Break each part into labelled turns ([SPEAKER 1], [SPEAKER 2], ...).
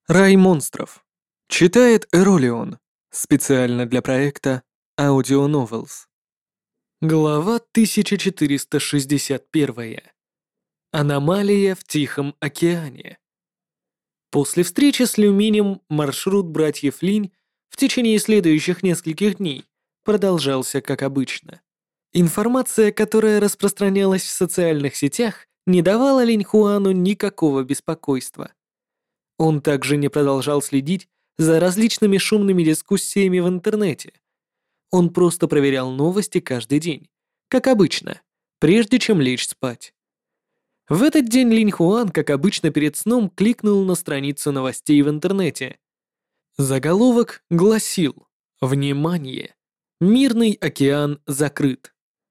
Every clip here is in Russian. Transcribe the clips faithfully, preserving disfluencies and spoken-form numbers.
[SPEAKER 1] Рай монстров. Читает Эролион. Специально для проекта Audio Novels. Глава тысяча четыреста шестьдесят один. Аномалия в Тихом океане. После встречи с Люминем маршрут братьев Линь в течение следующих нескольких дней продолжался как обычно. Информация, которая распространялась в социальных сетях, не давала Линь Хуану никакого беспокойства. Он также не продолжал следить за различными шумными дискуссиями в интернете. Он просто проверял новости каждый день, как обычно, прежде чем лечь спать. В этот день Линь Хуан, как обычно перед сном, кликнул на страницу новостей в интернете. Заголовок гласил: «Внимание! Мирный океан закрыт».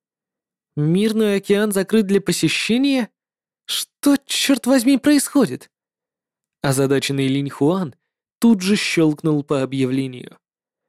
[SPEAKER 1] Мирный океан закрыт для посещения? Что, черт возьми, происходит? Озадаченный Линь Хуан тут же щелкнул по объявлению.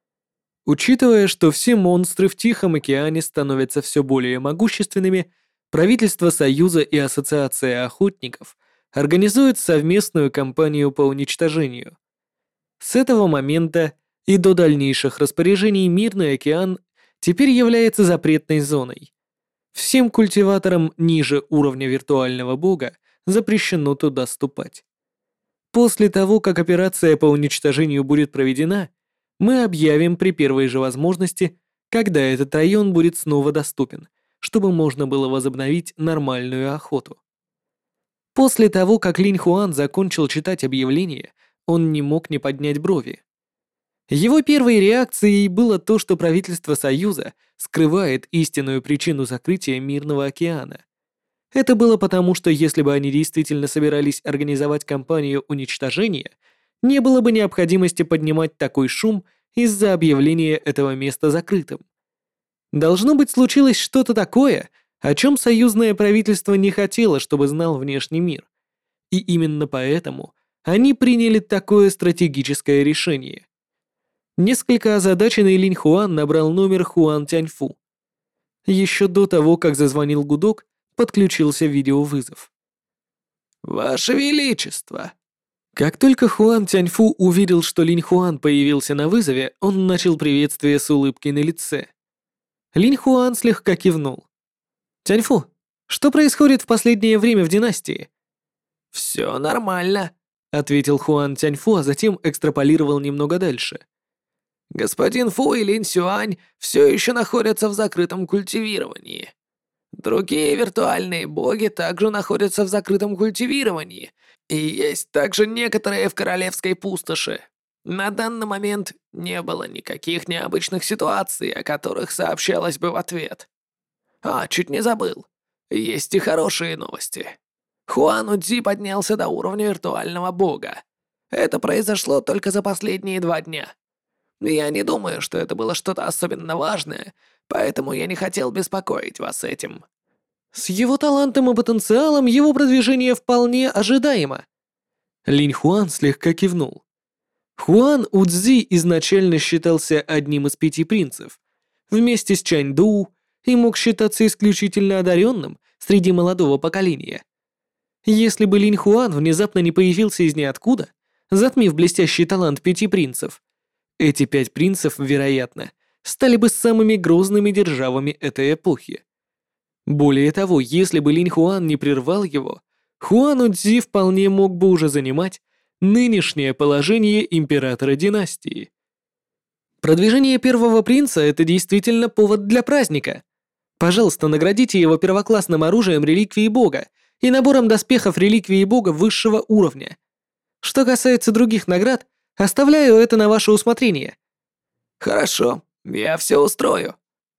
[SPEAKER 1] Учитывая, что все монстры в Тихом океане становятся все более могущественными, правительство Союза и Ассоциация охотников организуют совместную кампанию по уничтожению. С этого момента и до дальнейших распоряжений Мирный океан теперь является запретной зоной. Всем культиваторам ниже уровня виртуального бога запрещено туда ступать. После того, как операция по уничтожению будет проведена, мы объявим при первой же возможности, когда этот район будет снова доступен, чтобы можно было возобновить нормальную охоту. После того, как Линь Хуан закончил читать объявление, он не мог не поднять брови. Его первой реакцией было то, что правительство Союза скрывает истинную причину закрытия Мирного океана. Это было потому, что если бы они действительно собирались организовать кампанию уничтожения, не было бы необходимости поднимать такой шум из-за объявления этого места закрытым. Должно быть, случилось что-то такое, о чем союзное правительство не хотело, чтобы знал внешний мир. И именно поэтому они приняли такое стратегическое решение. Несколько озадаченный Линь Хуан набрал номер Хуан Тяньфу. Еще до того, как зазвонил гудок, подключился видеовызов. «Ваше Величество!» Как только Хуан Тяньфу увидел, что Линь Хуан появился на вызове, он начал приветствие с улыбкой на лице. Линь Хуан слегка кивнул. «Тяньфу, что происходит в последнее время в династии?» «Все нормально», — ответил Хуан Тяньфу, а затем экстраполировал немного дальше. «Господин Фу и Линь Сюань все еще находятся в закрытом культивировании. Другие виртуальные боги также находятся в закрытом культивировании, и есть также некоторые в Королевской пустоши. На данный момент не было никаких необычных ситуаций, о которых сообщалось бы в ответ. А, чуть не забыл. Есть и хорошие новости. Хуан Удзи поднялся до уровня виртуального бога. Это произошло только за последние два дня. Я не думаю, что это было что-то особенно важное, поэтому я не хотел беспокоить вас этим. С его талантом и потенциалом его продвижение вполне ожидаемо. Линь Хуан слегка кивнул. Хуан Удзи изначально считался одним из пяти принцев, вместе с Чань Ду, и мог считаться исключительно одаренным среди молодого поколения. Если бы Линь Хуан внезапно не появился из ниоткуда, затмив блестящий талант пяти принцев, эти пять принцев, вероятно, стали бы самыми грозными державами этой эпохи. Более того, если бы Линь Хуан не прервал его, Хуан Удзи вполне мог бы уже занимать нынешнее положение императора династии. Продвижение первого принца — это действительно повод для праздника. Пожалуйста, наградите его первоклассным оружием реликвии бога и набором доспехов реликвии бога высшего уровня. Что касается других наград, оставляю это на ваше усмотрение». «Хорошо, я все устрою».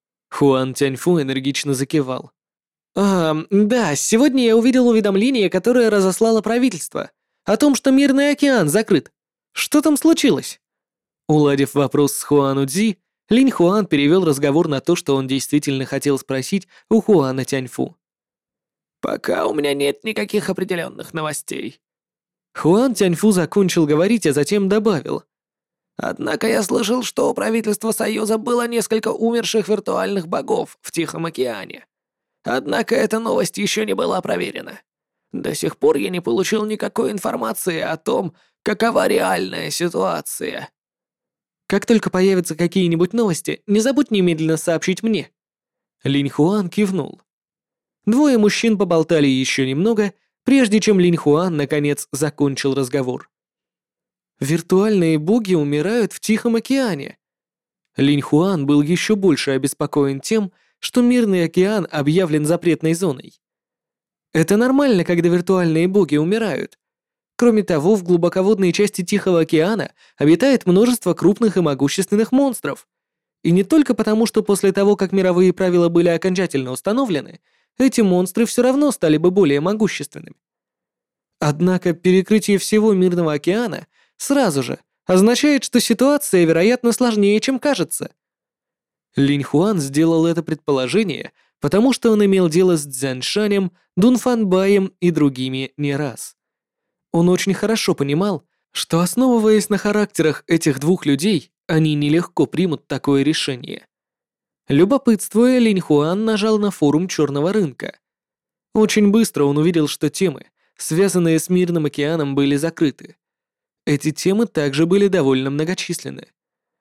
[SPEAKER 1] Хуан Тяньфу энергично закивал. «А, да, сегодня я увидел уведомление, которое разослало правительство, о том, что Мирный океан закрыт. Что там случилось?» Уладив вопрос с Хуан Удзи, Линь Хуан перевел разговор на то, что он действительно хотел спросить у Хуана Тяньфу. «Пока у меня нет никаких определенных новостей». Хуан Тяньфу закончил говорить, а затем добавил. «Однако я слышал, что у правительства Союза было несколько умерших виртуальных богов в Тихом океане. Однако эта новость еще не была проверена.
[SPEAKER 2] До сих пор я не получил никакой информации о том, какова реальная ситуация.
[SPEAKER 1] Как только появятся какие-нибудь новости, не забудь немедленно сообщить мне». Линь Хуан кивнул. Двое мужчин поболтали еще немного, прежде чем Линь Хуан наконец закончил разговор. «Виртуальные боги умирают в Тихом океане». Линь Хуан был еще больше обеспокоен тем, что Мирный океан объявлен запретной зоной. Это нормально, когда виртуальные боги умирают. Кроме того, в глубоководной части Тихого океана обитает множество крупных и могущественных монстров. И не только потому, что после того, как мировые правила были окончательно установлены, эти монстры все равно стали бы более могущественными. Однако перекрытие всего Мирного океана сразу же означает, что ситуация, вероятно, сложнее, чем кажется. Линь Хуан сделал это предположение, потому что он имел дело с Цзяньшанем, Дунфанбаем и другими не раз. Он очень хорошо понимал, что, основываясь на характерах этих двух людей, они нелегко примут такое решение. Любопытствуя, Линь Хуан нажал на форум черного рынка. Очень быстро он увидел, что темы, связанные с Мирным океаном, были закрыты. Эти темы также были довольно многочисленны.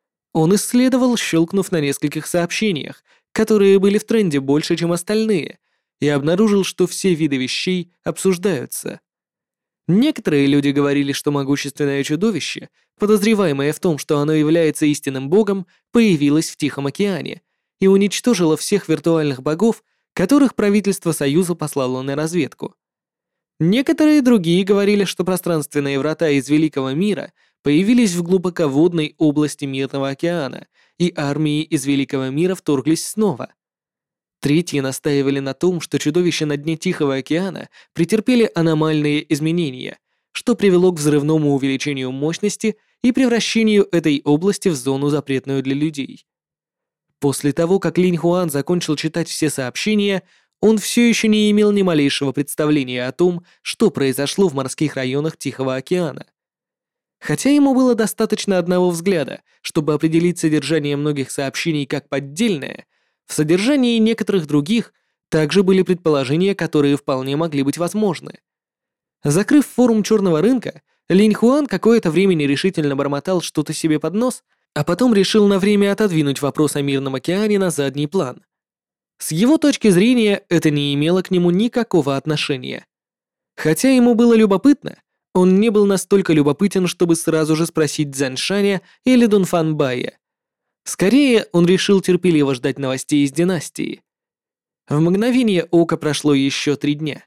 [SPEAKER 1] Он исследовал, щелкнув на нескольких сообщениях, которые были в тренде больше, чем остальные, и обнаружил, что все виды вещей обсуждаются. Некоторые люди говорили, что могущественное чудовище, подозреваемое в том, что оно является истинным богом, появилось в Тихом океане и уничтожило всех виртуальных богов, которых правительство Союза послало на разведку. Некоторые другие говорили, что пространственные врата из Великого мира появились в глубоководной области Мирного океана, и армии из Великого мира вторглись снова. Третьи настаивали на том, что чудовища на дне Тихого океана претерпели аномальные изменения, что привело к взрывному увеличению мощности и превращению этой области в зону, запретную для людей. После того, как Линь Хуан закончил читать все сообщения, он все еще не имел ни малейшего представления о том, что произошло в морских районах Тихого океана. Хотя ему было достаточно одного взгляда, чтобы определить содержание многих сообщений как поддельное, в содержании некоторых других также были предположения, которые вполне могли быть возможны. Закрыв форум черного рынка, Линь Хуан какое-то время нерешительно бормотал что-то себе под нос, а потом решил на время отодвинуть вопрос о Мирном океане на задний план. С его точки зрения, это не имело к нему никакого отношения. Хотя ему было любопытно, он не был настолько любопытен, чтобы сразу же спросить Цзяньшаня или Дунфанбая. Скорее, он решил терпеливо ждать новостей из династии. В мгновение ока прошло еще три дня.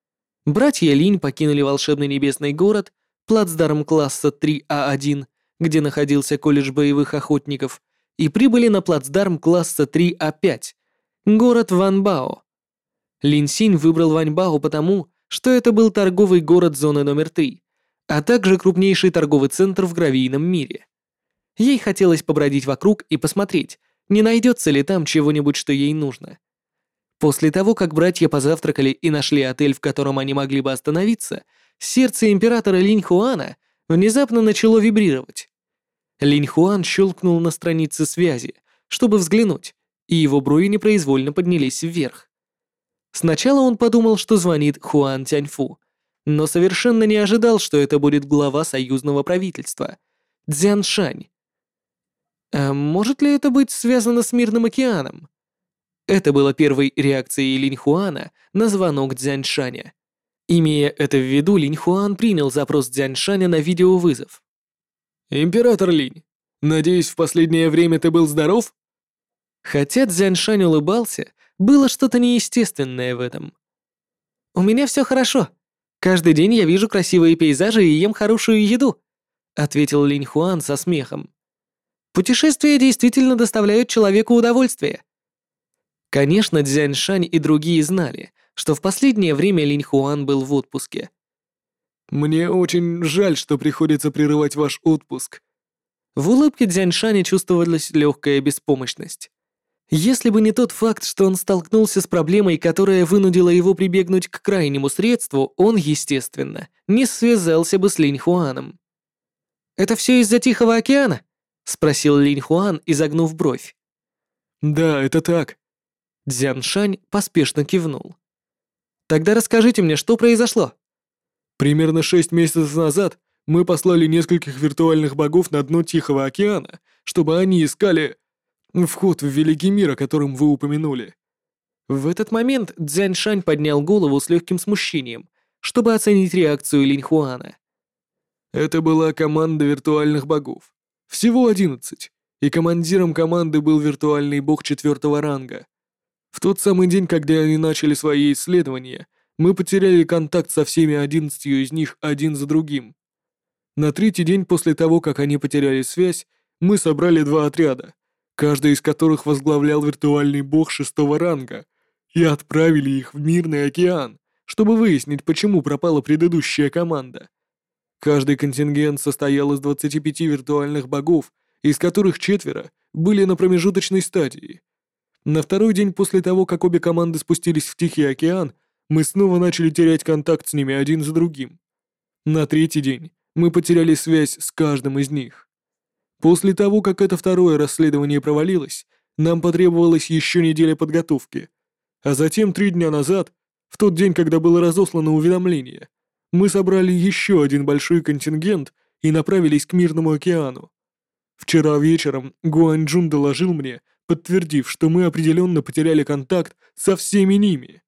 [SPEAKER 1] Братья Линь покинули волшебный небесный город, плацдарм класса три А один, где находился колледж боевых охотников, и прибыли на плацдарм класса три А пять, город Ванбао. Лин Синь выбрал Ваньбао потому, что это был торговый город зоны номер три, а также крупнейший торговый центр в гравийном мире. Ей хотелось побродить вокруг и посмотреть, не найдется ли там чего-нибудь, что ей нужно. После того, как братья позавтракали и нашли отель, в котором они могли бы остановиться, сердце императора Линь Хуана внезапно начало вибрировать. Линь Хуан щелкнул на странице связи, чтобы взглянуть, и его брови непроизвольно поднялись вверх. Сначала он подумал, что звонит Хуан Тяньфу, но совершенно не ожидал, что это будет глава союзного правительства, Цзяншань. А может ли это быть связано с Мирным океаном? Это было первой реакцией Линь Хуана на звонок Цзяньшаня. Имея это в виду, Линь Хуан принял запрос Цзяньшаня на видеовызов.
[SPEAKER 3] «Император Линь, надеюсь, в последнее время ты был здоров?»
[SPEAKER 1] Хотя Цзяньшань улыбался, было что-то неестественное в этом. «У меня все хорошо. Каждый день я вижу красивые пейзажи и ем хорошую еду», ответил Линь Хуан со смехом. «Путешествия действительно доставляют человеку удовольствие». Конечно, Цзяньшань и другие знали, что в последнее время Линь Хуан был в отпуске.
[SPEAKER 3] «Мне очень жаль, что приходится прерывать ваш отпуск».
[SPEAKER 1] В улыбке Цзяньшаня чувствовалась легкая беспомощность. Если бы не тот факт, что он столкнулся с проблемой, которая вынудила его прибегнуть к крайнему средству, он, естественно, не связался бы с Линь Хуаном. «Это все из-за Тихого океана?» — спросил Линь Хуан, изогнув бровь.
[SPEAKER 3] «Да, это так».
[SPEAKER 1] Цзяншань поспешно кивнул. Тогда расскажите мне, что произошло?»
[SPEAKER 3] Примерно шесть месяцев назад мы послали нескольких виртуальных богов на дно Тихого океана, чтобы они искали вход в великий мир, о котором вы упомянули.
[SPEAKER 1] В этот момент Цзяньшань поднял голову с легким смущением, чтобы оценить реакцию Линьхуана.
[SPEAKER 3] Это была команда виртуальных богов. Всего одиннадцать, и командиром команды был виртуальный бог четвертого ранга. В тот самый день, когда они начали свои исследования, мы потеряли контакт со всеми одиннадцатью из них один за другим. На третий день после того, как они потеряли связь, мы собрали два отряда, каждый из которых возглавлял виртуальный бог шестого ранга, и отправили их в Мирный океан, чтобы выяснить, почему пропала предыдущая команда. Каждый контингент состоял из двадцати пяти виртуальных богов, из которых четверо были на промежуточной стадии. На второй день после того, как обе команды спустились в Тихий океан, мы снова начали терять контакт с ними один за другим. На третий день мы потеряли связь с каждым из них. После того, как это второе расследование провалилось, нам потребовалась еще неделя подготовки. А затем три дня назад, в тот день, когда было разослано уведомление, мы собрали еще один большой контингент и направились к Мирному океану. Вчера вечером Гуанчжун доложил мне, подтвердив, что мы определенно потеряли контакт со всеми ними.